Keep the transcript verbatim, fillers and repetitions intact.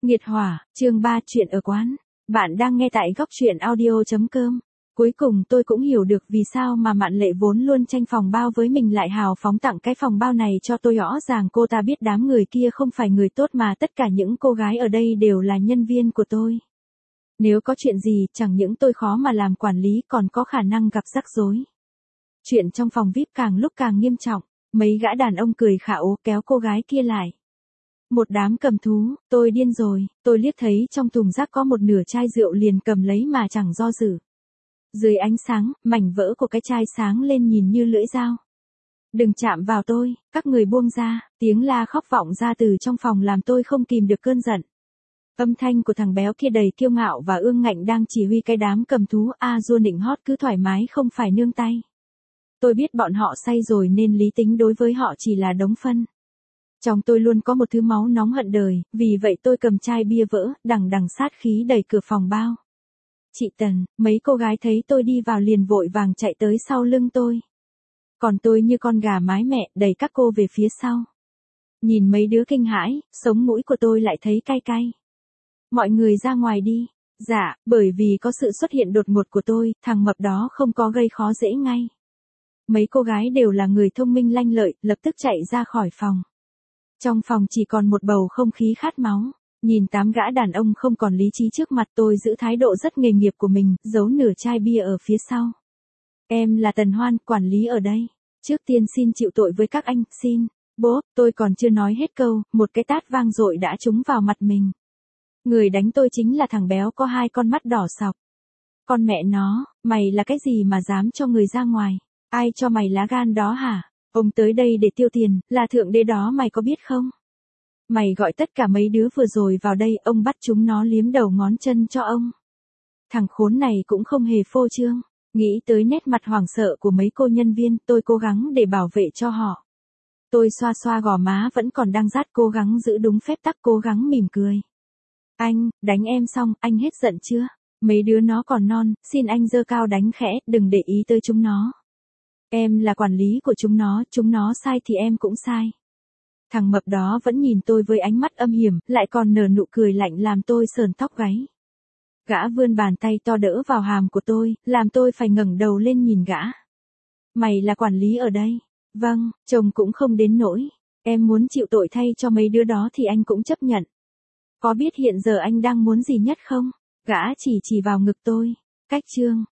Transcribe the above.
Nghiệt hỏa, chương ba chuyện ở quán. Bạn đang nghe tại góc truyện audio chấm com. Cuối cùng tôi cũng hiểu được vì sao mà Mạn Lệ vốn luôn tranh phòng bao với mình lại hào phóng tặng cái phòng bao này cho tôi. Rõ ràng cô ta biết đám người kia không phải người tốt mà tất cả những cô gái ở đây đều là nhân viên của tôi. Nếu có chuyện gì chẳng những tôi khó mà làm quản lý còn có khả năng gặp rắc rối. Chuyện trong phòng vi ai pi càng lúc càng nghiêm trọng, mấy gã đàn ông cười khả ố kéo cô gái kia lại. Một đám cầm thú, tôi điên rồi, tôi liếc thấy trong thùng rác có một nửa chai rượu liền cầm lấy mà chẳng do dự. Dưới ánh sáng, mảnh vỡ của cái chai sáng lên nhìn như lưỡi dao. Đừng chạm vào tôi, các người buông ra, tiếng la khóc vọng ra từ trong phòng làm tôi không kìm được cơn giận. Âm thanh của thằng béo kia đầy kiêu ngạo và ương ngạnh đang chỉ huy cái đám cầm thú a dua nịnh hót cứ thoải mái không phải nương tay. Tôi biết bọn họ say rồi nên lý tính đối với họ chỉ là đống phân. Trong tôi luôn có một thứ máu nóng hận đời, vì vậy tôi cầm chai bia vỡ, đằng đằng sát khí đẩy cửa phòng bao. Chị Tần, mấy cô gái thấy tôi đi vào liền vội vàng chạy tới sau lưng tôi. Còn tôi như con gà mái mẹ, đẩy các cô về phía sau. Nhìn mấy đứa kinh hãi, sống mũi của tôi lại thấy cay cay. Mọi người ra ngoài đi. Dạ, bởi vì có sự xuất hiện đột ngột của tôi, thằng mập đó không có gây khó dễ ngay. Mấy cô gái đều là người thông minh lanh lợi, lập tức chạy ra khỏi phòng. Trong phòng chỉ còn một bầu không khí khát máu, nhìn tám gã đàn ông không còn lý trí trước mặt tôi giữ thái độ rất nghề nghiệp của mình, giấu nửa chai bia ở phía sau. Em là Tần Hoan, quản lý ở đây. Trước tiên xin chịu tội với các anh, xin. Bố, tôi còn chưa nói hết câu, một cái tát vang dội đã trúng vào mặt mình. Người đánh tôi chính là thằng béo có hai con mắt đỏ sọc. Con mẹ nó, mày là cái gì mà dám cho người ra ngoài? Ai cho mày lá gan đó hả? Ông tới đây để tiêu tiền, là thượng đế đó mày có biết không? Mày gọi tất cả mấy đứa vừa rồi vào đây, ông bắt chúng nó liếm đầu ngón chân cho ông. Thằng khốn này cũng không hề phô trương. Nghĩ tới nét mặt hoảng sợ của mấy cô nhân viên, tôi cố gắng để bảo vệ cho họ. Tôi xoa xoa gò má vẫn còn đang rát, cố gắng giữ đúng phép tắc, cố gắng mỉm cười. Anh, đánh em xong, anh hết giận chưa? Mấy đứa nó còn non, xin anh giơ cao đánh khẽ, đừng để ý tới chúng nó. Em là quản lý của chúng nó, chúng nó sai thì em cũng sai. Thằng mập đó vẫn nhìn tôi với ánh mắt âm hiểm, lại còn nở nụ cười lạnh làm tôi sờn tóc gáy. Gã vươn bàn tay to đỡ vào hàm của tôi, làm tôi phải ngẩng đầu lên nhìn gã. Mày là quản lý ở đây? Vâng, chồng cũng không đến nỗi. Em muốn chịu tội thay cho mấy đứa đó thì anh cũng chấp nhận. Có biết hiện giờ anh đang muốn gì nhất không? Gã chỉ chỉ vào ngực tôi. Cách chương.